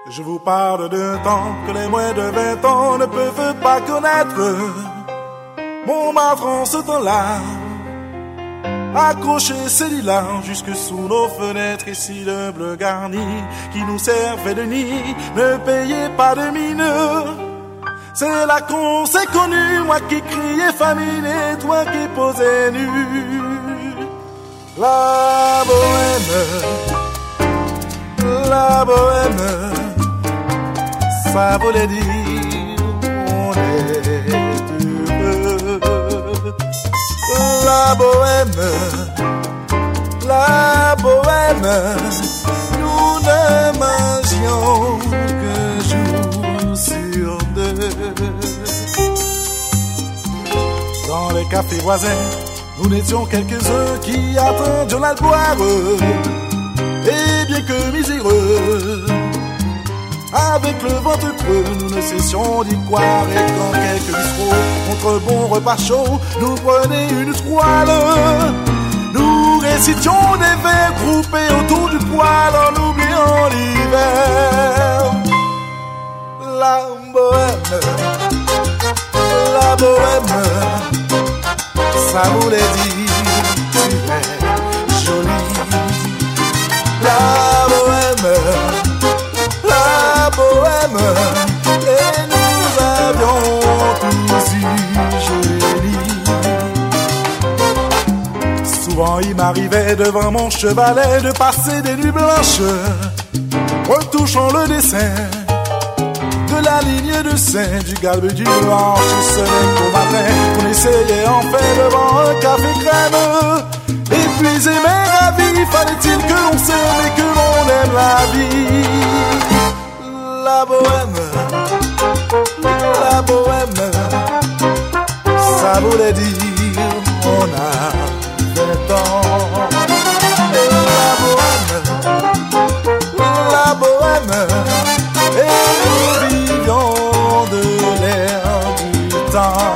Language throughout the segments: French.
Je vous parle d'un temps que les moins de 20 ans ne peuvent pas connaître. Montmartre en ce temps-là, accroché ses lilas jusque sous nos fenêtres, et si le bleu garni qui nous servait de nid ne payait pas de mine. C'est là qu'on s'est connu, moi qui criais famine et toi qui posais nu. La bohème, ça voulait dire on est heureux. La bohème, nous ne mangions qu'un jour sur deux. Dans les cafés voisins, nous n'étions quelques-uns qui attendions la gloire. Et bien que miséreux, avec le ventre creux, nous ne cessions d'y croire. Et quand quelques bistrots, contre bon repas chaud, nous prenaient une toile, nous récitions des vers groupés autour du poêle en oubliant l'hiver. La bohème, ça voulait dire tu es jolie. La bohème, et nous avions tous eu génie. Souvent il m'arrivait devant mon chevalet de passer des nuits blanches, retouchant le dessin de la ligne de sein du galbe du blanche. Et ce n'est qu'au matin qu'on essayait enfin devant un café crème. Épuisé mais ravi, fallait-il que l'on s'aime et que l'on aime la vie. La bohème, ça voulait dire on a 20 ans. La bohème, et nous vivions de l'air du temps.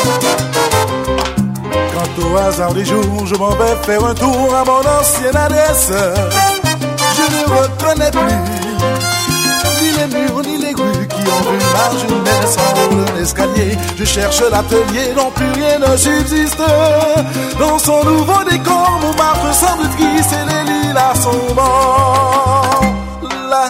Quant au hasard des jours, je m'en vais faire un tour à mon ancienne adresse. Je ne reconnais plus ni les murs ni les rues qui ont vu ma jeunesse. En haut d'un escalier, je cherche l'atelier dont plus rien ne subsiste. Dans son nouveau décor, Montmartre semble triste et les lilas sont morts. La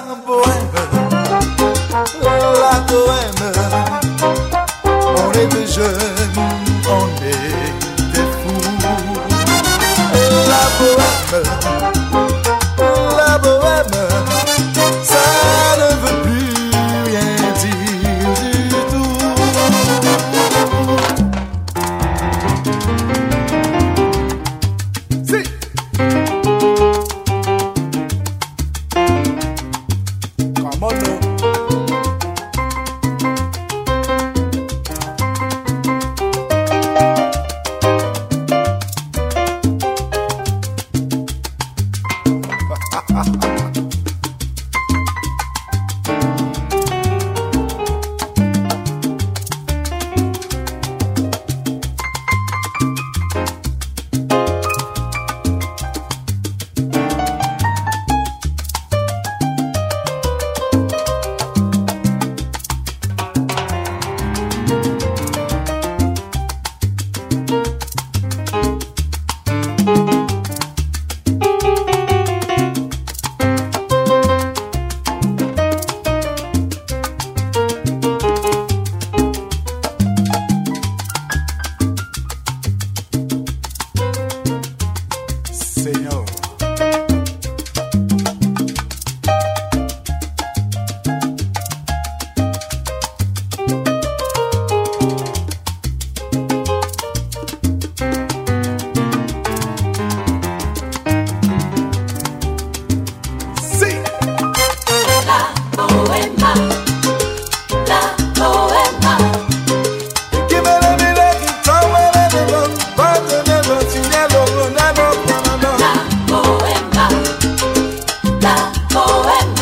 bohème, on était jeunes, on était fous. La bohème, ça ne veut plus rien dire du tout. Si. Come on, no. Señor. Poema.